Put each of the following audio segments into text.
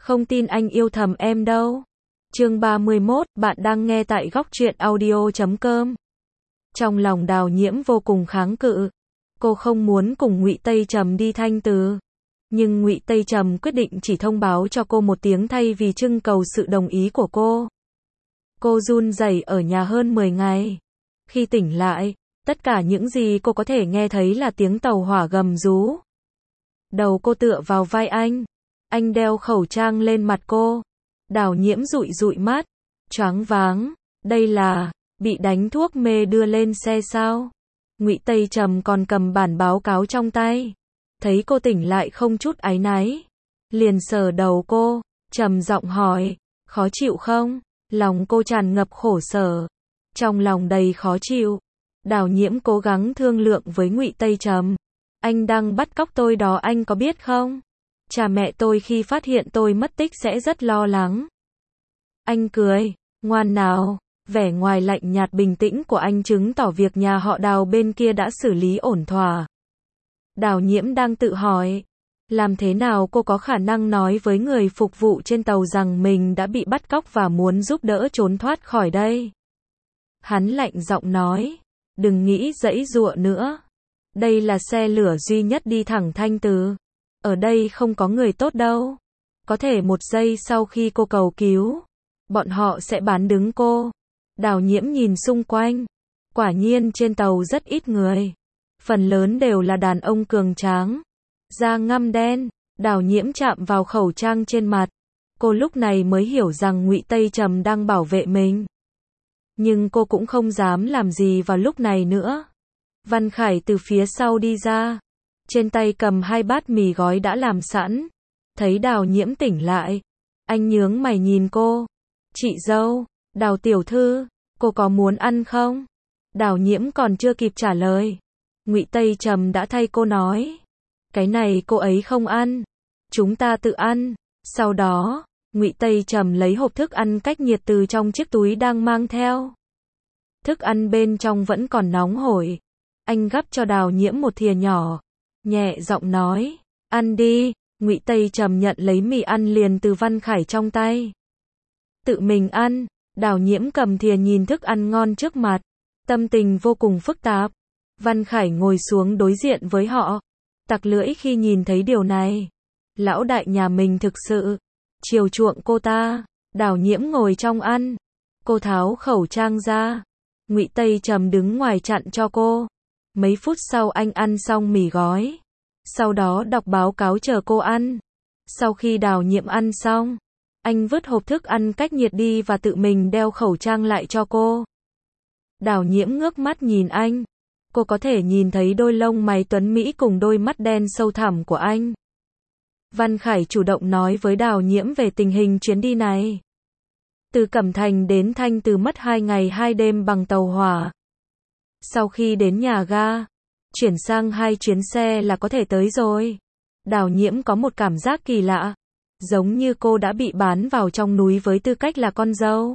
Không tin anh yêu thầm em đâu. Chương 31, bạn đang nghe tại góc truyện audio.com. Trong lòng Đào Nhiễm vô cùng kháng cự. Cô không muốn cùng Ngụy Tây Trầm đi Thanh Từ. Nhưng Ngụy Tây Trầm quyết định chỉ thông báo cho cô một tiếng thay vì trưng cầu sự đồng ý của cô. Cô run rẩy ở nhà hơn 10 ngày. Khi tỉnh lại, tất cả những gì cô có thể nghe thấy là tiếng tàu hỏa gầm rú. Đầu cô tựa vào vai anh. Anh đeo khẩu trang lên mặt cô. Đào Nhiễm dụi dụi mắt. Choáng váng. Đây là bị đánh thuốc mê đưa lên xe sao? Ngụy Tây Trầm còn cầm bản báo cáo trong tay. Thấy cô tỉnh lại không chút áy náy. Liền sờ đầu cô. Trầm giọng hỏi. Khó chịu không? Lòng cô tràn ngập khổ sở. Trong lòng đầy khó chịu. Đào Nhiễm cố gắng thương lượng với Ngụy Tây Trầm. Anh đang bắt cóc tôi đó, anh có biết không? Cha mẹ tôi khi phát hiện tôi mất tích sẽ rất lo lắng. Anh cười. Ngoan nào. Vẻ ngoài lạnh nhạt bình tĩnh của anh chứng tỏ việc nhà họ Đào bên kia đã xử lý ổn thỏa. Đào Nhiễm đang tự hỏi. Làm thế nào cô có khả năng nói với người phục vụ trên tàu rằng mình đã bị bắt cóc và muốn giúp đỡ trốn thoát khỏi đây? Hắn lạnh giọng nói. Đừng nghĩ giãy giụa nữa. Đây là xe lửa duy nhất đi thẳng Thanh Từ. Ở đây không có người tốt đâu. Có thể một giây sau khi cô cầu cứu, bọn họ sẽ bán đứng cô. Đào Nhiễm nhìn xung quanh. Quả nhiên trên tàu rất ít người. Phần lớn đều là đàn ông cường tráng. Da ngăm đen. Đào Nhiễm chạm vào khẩu trang trên mặt. Cô lúc này mới hiểu rằng Ngụy Tây Trầm đang bảo vệ mình. Nhưng cô cũng không dám làm gì vào lúc này nữa. Văn Khải từ phía sau đi ra. Trên tay cầm 2 bát mì gói đã làm sẵn. Thấy Đào Nhiễm tỉnh lại. Anh nhướng mày nhìn cô. Chị dâu, Đào tiểu thư, cô có muốn ăn không? Đào Nhiễm còn chưa kịp trả lời. Ngụy Tây Trầm đã thay cô nói. Cái này cô ấy không ăn. Chúng ta tự ăn. Sau đó, Ngụy Tây Trầm lấy hộp thức ăn cách nhiệt từ trong chiếc túi đang mang theo. Thức ăn bên trong vẫn còn nóng hổi. Anh gắp cho Đào Nhiễm một thìa nhỏ. Nhẹ giọng nói. Ăn đi. Ngụy Tây Trầm nhận lấy mì ăn liền từ Văn Khải trong tay. Tự mình ăn. Đào Nhiễm cầm thìa nhìn thức ăn ngon trước mặt. Tâm tình vô cùng phức tạp. Văn Khải ngồi xuống đối diện với họ. Tặc lưỡi khi nhìn thấy điều này. Lão đại nhà mình thực sự chiều chuộng cô ta. Đào Nhiễm ngồi trong ăn. Cô tháo khẩu trang ra. Ngụy Tây Trầm đứng ngoài chặn cho cô. Mấy phút sau anh ăn xong mì gói. Sau đó đọc báo cáo chờ cô ăn. Sau khi Đào Nhiễm ăn xong, anh vứt hộp thức ăn cách nhiệt đi và tự mình đeo khẩu trang lại cho cô. Đào Nhiễm ngước mắt nhìn anh. Cô có thể nhìn thấy đôi lông mày tuấn mỹ cùng đôi mắt đen sâu thẳm của anh. Văn Khải chủ động nói với Đào Nhiễm về tình hình chuyến đi này. Từ Cẩm Thành đến Thanh Từ mất 2 ngày 2 đêm bằng tàu hỏa. Sau khi đến nhà ga, chuyển sang 2 chuyến xe là có thể tới rồi. Đào Nhiễm có một cảm giác kỳ lạ. Giống như cô đã bị bán vào trong núi với tư cách là con dâu.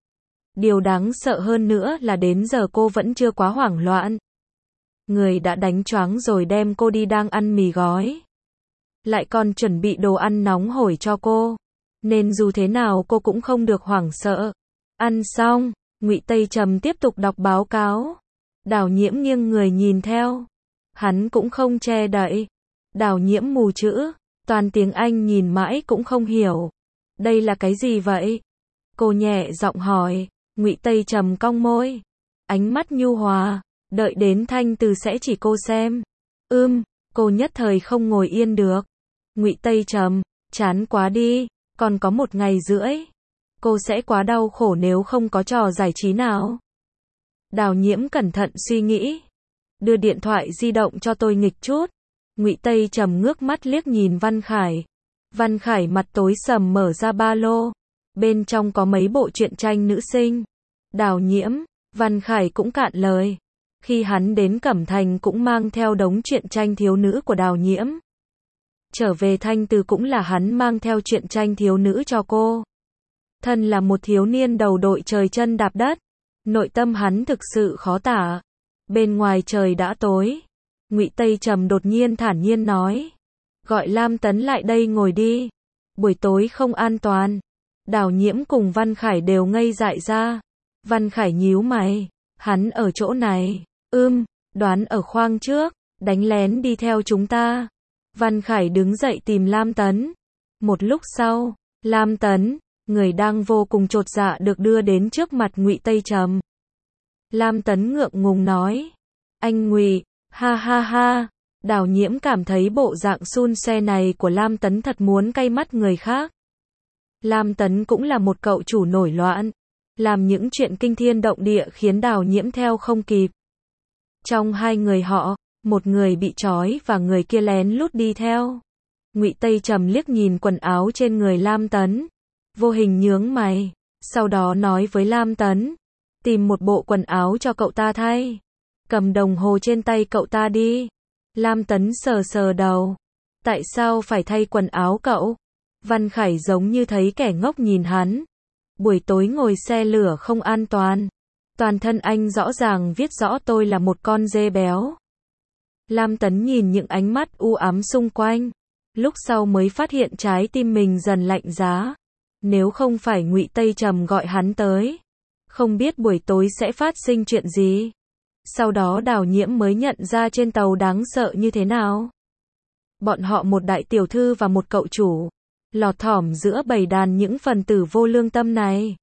Điều đáng sợ hơn nữa là đến giờ cô vẫn chưa quá hoảng loạn. Người đã đánh choáng rồi đem cô đi đang ăn mì gói. Lại còn chuẩn bị đồ ăn nóng hổi cho cô. Nên dù thế nào cô cũng không được hoảng sợ. Ăn xong, Ngụy Tây Trầm tiếp tục đọc báo cáo. Đào Nhiễm nghiêng người nhìn theo. Hắn cũng không che đậy. Đào Nhiễm mù chữ. Toàn tiếng Anh nhìn mãi cũng không hiểu. Đây là cái gì vậy? Cô nhẹ giọng hỏi. Ngụy Tây Trầm cong môi. Ánh mắt nhu hòa. Đợi đến Thanh Từ sẽ chỉ cô xem. Cô nhất thời không ngồi yên được. Ngụy Tây Trầm, chán quá đi. Còn có 1 ngày rưỡi. Cô sẽ quá đau khổ nếu không có trò giải trí nào. Đào Nhiễm cẩn thận suy nghĩ. Đưa điện thoại di động cho tôi nghịch chút. Ngụy Tây Trầm ngước mắt liếc nhìn Văn Khải. Văn Khải mặt tối sầm mở ra ba lô. Bên trong có mấy bộ truyện tranh nữ sinh. Đào Nhiễm, Văn Khải cũng cạn lời. Khi hắn đến Cẩm Thành cũng mang theo đống truyện tranh thiếu nữ của Đào Nhiễm. Trở về Thanh Từ cũng là hắn mang theo truyện tranh thiếu nữ cho cô. Thân là một thiếu niên đầu đội trời chân đạp đất. Nội tâm hắn thực sự khó tả. Bên ngoài trời đã tối. Ngụy Tây Trầm đột nhiên thản nhiên nói. Gọi Lam Tấn lại đây ngồi đi. Buổi tối không an toàn. Đào Nhiễm cùng Văn Khải đều ngây dại ra. Văn Khải nhíu mày. Hắn ở chỗ này. Đoán ở khoang trước. Đánh lén đi theo chúng ta. Văn Khải đứng dậy tìm Lam Tấn. Một lúc sau, Lam Tấn, người đang vô cùng chột dạ được đưa đến trước mặt Ngụy Tây Trầm. Lam Tấn ngượng ngùng nói. Anh Ngụy, ha ha ha. Đào Nhiễm cảm thấy bộ dạng xun xoe này của Lam Tấn thật muốn cay mắt người khác. Lam Tấn cũng là một cậu chủ nổi loạn. Làm những chuyện kinh thiên động địa khiến Đào Nhiễm theo không kịp. Trong hai người họ, một người bị trói và người kia lén lút đi theo. Ngụy Tây Trầm liếc nhìn quần áo trên người Lam Tấn. Vô hình nhướng mày. Sau đó nói với Lam Tấn. Tìm một bộ quần áo cho cậu ta thay. Cầm đồng hồ trên tay cậu ta đi. Lam Tấn sờ sờ đầu. Tại sao phải thay quần áo cậu? Văn Khải giống như thấy kẻ ngốc nhìn hắn. Buổi tối ngồi xe lửa không an toàn. Toàn thân anh rõ ràng viết rõ tôi là một con dê béo. Lam Tấn nhìn những ánh mắt u ám xung quanh. Lúc sau mới phát hiện trái tim mình dần lạnh giá. Nếu không phải Ngụy Tây Trầm gọi hắn tới, không biết buổi tối sẽ phát sinh chuyện gì. Sau đó Đào Nhiễm mới nhận ra trên tàu đáng sợ như thế nào. Bọn họ một đại tiểu thư và một cậu chủ, lọt thỏm giữa bầy đàn những phần tử vô lương tâm này.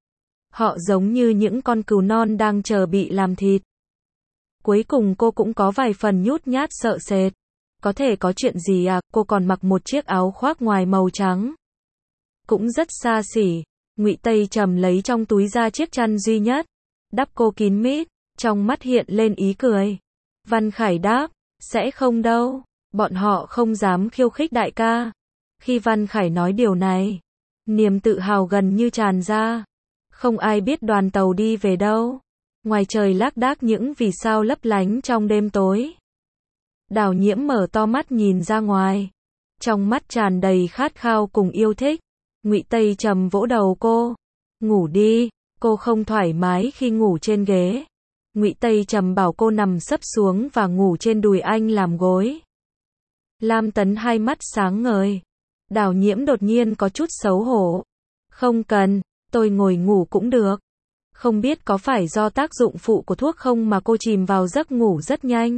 Họ giống như những con cừu non đang chờ bị làm thịt. Cuối cùng cô cũng có vài phần nhút nhát sợ sệt. Có thể có chuyện gì à, cô còn mặc một chiếc áo khoác ngoài màu trắng. Cũng rất xa xỉ. Ngụy Tây Trầm lấy trong túi ra chiếc chăn duy nhất, đắp cô kín mít, trong mắt hiện lên ý cười. Văn Khải đáp, sẽ không đâu, bọn họ không dám khiêu khích đại ca. Khi Văn Khải nói điều này, niềm tự hào gần như tràn ra. Không ai biết đoàn tàu đi về đâu. Ngoài trời lác đác những vì sao lấp lánh trong đêm tối. Đào Nhiễm mở to mắt nhìn ra ngoài. Trong mắt tràn đầy khát khao cùng yêu thích. Ngụy Tây Trầm vỗ đầu cô. Ngủ đi, cô không thoải mái khi ngủ trên ghế. Ngụy Tây Trầm bảo cô nằm sấp xuống và ngủ trên đùi anh làm gối. Lam Tấn hai mắt sáng ngời. Đào Nhiễm đột nhiên có chút xấu hổ. Không cần, tôi ngồi ngủ cũng được. Không biết có phải do tác dụng phụ của thuốc không mà cô chìm vào giấc ngủ rất nhanh.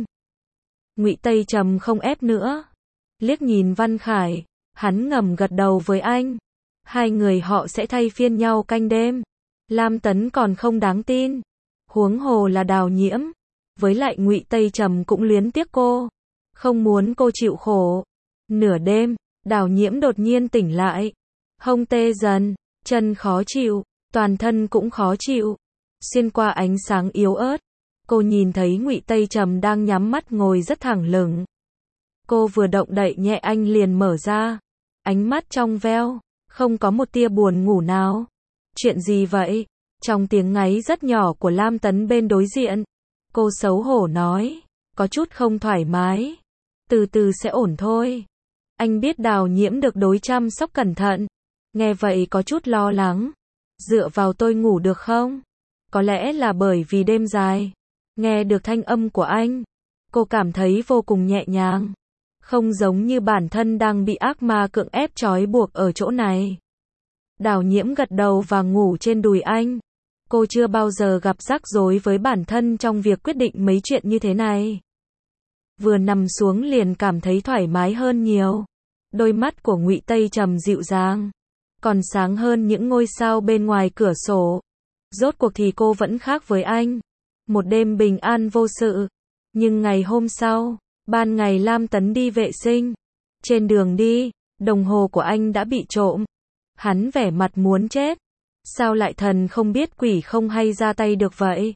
Ngụy Tây Trầm không ép nữa. Liếc nhìn Văn Khải, hắn ngầm gật đầu với anh. Hai người họ sẽ thay phiên nhau canh đêm. Lam Tấn còn không đáng tin. Huống hồ là Đào Nhiễm. Với lại Ngụy Tây Trầm cũng luyến tiếc cô. Không muốn cô chịu khổ. Nửa đêm, Đào Nhiễm đột nhiên tỉnh lại. Hông tê dần, chân khó chịu, toàn thân cũng khó chịu. Xuyên qua ánh sáng yếu ớt, cô nhìn thấy Ngụy Tây Trầm đang nhắm mắt ngồi rất thẳng lưng. Cô vừa động đậy nhẹ anh liền mở ra. Ánh mắt trong veo, không có một tia buồn ngủ nào. Chuyện gì vậy? Trong tiếng ngáy rất nhỏ của Lam Tấn bên đối diện, cô xấu hổ nói, có chút không thoải mái. Từ từ sẽ ổn thôi. Anh biết Đào Nhiễm được đối chăm sóc cẩn thận. Nghe vậy có chút lo lắng. Dựa vào tôi ngủ được không? Có lẽ là bởi vì đêm dài. Nghe được thanh âm của anh, cô cảm thấy vô cùng nhẹ nhàng. Không giống như bản thân đang bị ác ma cưỡng ép trói buộc ở chỗ này. Đào Nhiễm gật đầu và ngủ trên đùi anh. Cô chưa bao giờ gặp rắc rối với bản thân trong việc quyết định mấy chuyện như thế này. Vừa nằm xuống liền cảm thấy thoải mái hơn nhiều. Đôi mắt của Ngụy Tây Trầm dịu dàng, còn sáng hơn những ngôi sao bên ngoài cửa sổ. Rốt cuộc thì cô vẫn khác với anh. Một đêm bình an vô sự. Nhưng ngày hôm sau, ban ngày Lam Tấn đi vệ sinh. Trên đường đi, đồng hồ của anh đã bị trộm. Hắn vẻ mặt muốn chết. Sao lại thần không biết quỷ không hay ra tay được vậy?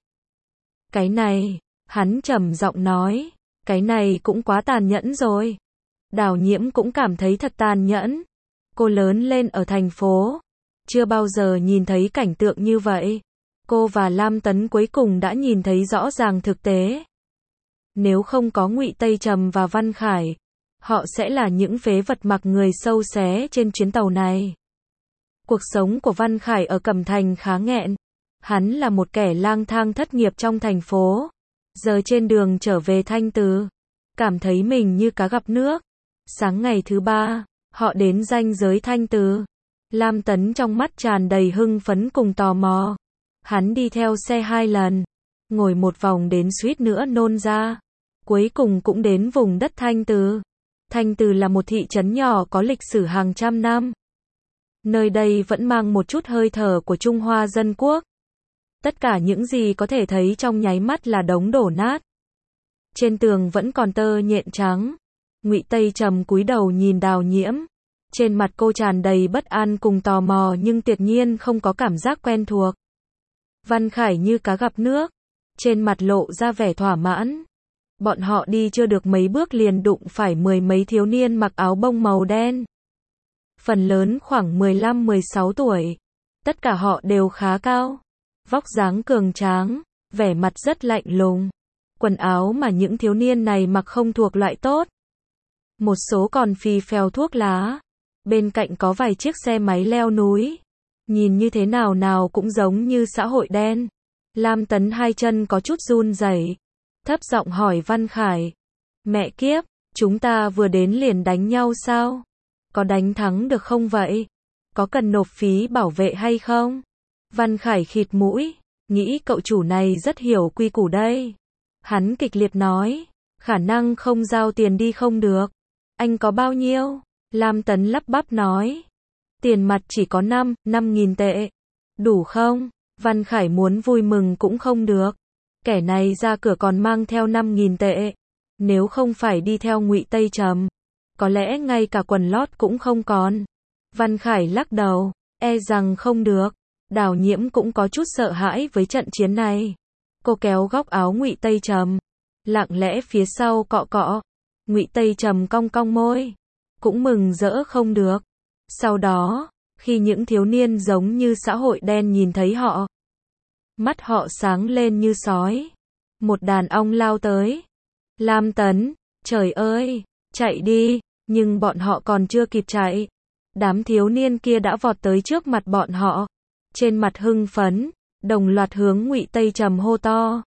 Cái này, hắn trầm giọng nói, cái này cũng quá tàn nhẫn rồi. Đào Nhiễm cũng cảm thấy thật tàn nhẫn. Cô lớn lên ở thành phố, chưa bao giờ nhìn thấy cảnh tượng như vậy. Cô và Lam Tấn cuối cùng đã nhìn thấy rõ ràng thực tế. Nếu không có Ngụy Tây Trầm và Văn Khải, họ sẽ là những phế vật mặc người sâu xé trên chuyến tàu này. Cuộc sống của Văn Khải ở Cẩm Thành khá nghẹn. Hắn là một kẻ lang thang thất nghiệp trong thành phố. Giờ trên đường trở về Thanh Từ, cảm thấy mình như cá gặp nước. Sáng ngày thứ ba, Họ đến ranh giới Thanh Từ. Lam Tấn trong mắt tràn đầy hưng phấn cùng tò mò. Hắn đi theo xe 2 lần, ngồi một vòng đến suýt nữa nôn ra. Cuối cùng cũng đến vùng đất Thanh Từ. Thanh Từ là một thị trấn nhỏ có lịch sử hàng trăm năm. Nơi đây vẫn mang một chút hơi thở của Trung Hoa Dân Quốc. Tất cả những gì có thể thấy trong nháy mắt là đống đổ nát. Trên tường vẫn còn tơ nhện trắng. Ngụy Tây Trầm cúi đầu nhìn Đào Nhiễm. Trên mặt cô tràn đầy bất an cùng tò mò nhưng tuyệt nhiên không có cảm giác quen thuộc. Văn Khải như cá gặp nước. Trên mặt lộ ra vẻ thỏa mãn. Bọn họ đi chưa được mấy bước liền đụng phải 10 mấy thiếu niên mặc áo bông màu đen. Phần lớn khoảng 15-16 tuổi. Tất cả họ đều khá cao. Vóc dáng cường tráng. Vẻ mặt rất lạnh lùng. Quần áo mà những thiếu niên này mặc không thuộc loại tốt. Một số còn phì phèo thuốc lá. Bên cạnh có vài chiếc xe máy leo núi. Nhìn như thế nào nào cũng giống như xã hội đen. Lam Tấn hai chân có chút run rẩy, thấp giọng hỏi Văn Khải. Mẹ kiếp, chúng ta vừa đến liền đánh nhau sao? Có đánh thắng được không vậy? Có cần nộp phí bảo vệ hay không? Văn Khải khịt mũi, nghĩ cậu chủ này rất hiểu quy củ đây. Hắn kịch liệt nói, khả năng không giao tiền đi không được. Anh có bao nhiêu? Lam Tấn lắp bắp nói. Tiền mặt chỉ có 5.000 tệ. Đủ không? Văn Khải muốn vui mừng cũng không được. Kẻ này ra cửa còn mang theo 5.000 tệ. Nếu không phải đi theo Ngụy Tây Trầm, có lẽ ngay cả quần lót cũng không còn. Văn Khải lắc đầu, e rằng không được. Đào Nhiễm cũng có chút sợ hãi với trận chiến này. Cô kéo góc áo Ngụy Tây Trầm, lặng lẽ phía sau cọ cọ. Ngụy Tây Trầm cong cong môi, cũng mừng rỡ không được. Sau đó, khi những thiếu niên giống như xã hội đen nhìn thấy họ, mắt họ sáng lên như sói. Một đàn ong lao tới. Lam Tấn, trời ơi, chạy đi, nhưng bọn họ còn chưa kịp chạy. Đám thiếu niên kia đã vọt tới trước mặt bọn họ. Trên mặt hưng phấn, đồng loạt hướng Ngụy Tây Trầm hô to.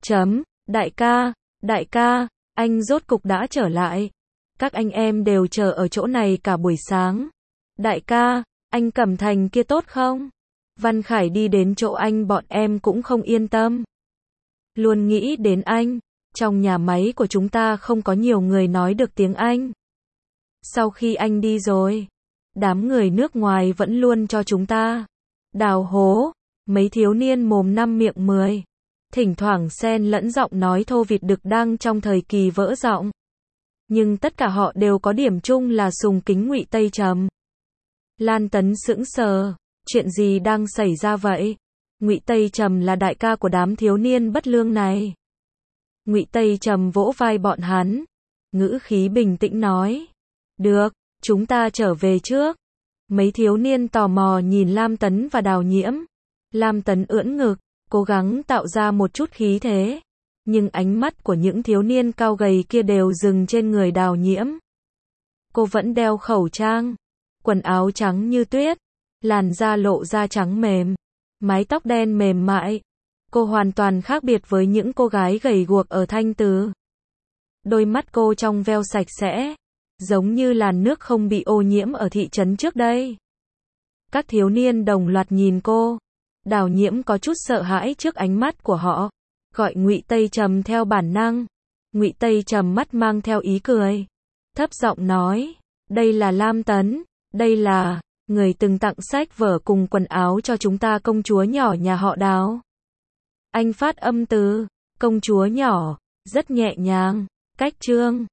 Đại ca, anh rốt cục đã trở lại. Các anh em đều chờ ở chỗ này cả buổi sáng. Đại ca, anh Cẩm Thành kia tốt không? Văn Khải đi đến chỗ anh bọn em cũng không yên tâm. Luôn nghĩ đến anh. Trong nhà máy của chúng ta không có nhiều người nói được tiếng Anh. Sau khi anh đi rồi, đám người nước ngoài vẫn luôn cho chúng ta đào hố. Mấy thiếu niên mồm năm miệng 10. Thỉnh thoảng xen lẫn giọng nói thô vịt đực đang trong thời kỳ vỡ giọng. Nhưng tất cả họ đều có điểm chung là sùng kính Ngụy Tây Trầm. Lan Tấn sững sờ, chuyện gì đang xảy ra vậy? Ngụy Tây Trầm là đại ca của đám thiếu niên bất lương này. Ngụy Tây Trầm vỗ vai bọn hắn, ngữ khí bình tĩnh nói. Được, chúng ta trở về trước. Mấy thiếu niên tò mò nhìn Lam Tấn và Đào Nhiễm. Lam Tấn ưỡn ngực, cố gắng tạo ra một chút khí thế. Nhưng ánh mắt của những thiếu niên cao gầy kia đều dừng trên người Đào Nhiễm. Cô vẫn đeo khẩu trang, quần áo trắng như tuyết, làn da lộ ra trắng mềm, mái tóc đen mềm mại. Cô hoàn toàn khác biệt với những cô gái gầy guộc ở Thanh Từ. Đôi mắt cô trong veo sạch sẽ, giống như làn nước không bị ô nhiễm ở thị trấn trước đây. Các thiếu niên đồng loạt nhìn cô. Đào Nhiễm có chút sợ hãi trước ánh mắt của họ, gọi Ngụy Tây Trầm theo bản năng. Ngụy Tây Trầm mắt mang theo ý cười, thấp giọng nói, đây là Lam Tấn, đây là người từng tặng sách vở cùng quần áo cho chúng ta công chúa nhỏ nhà họ Đào. Anh phát âm từ công chúa nhỏ rất nhẹ nhàng, cách chương.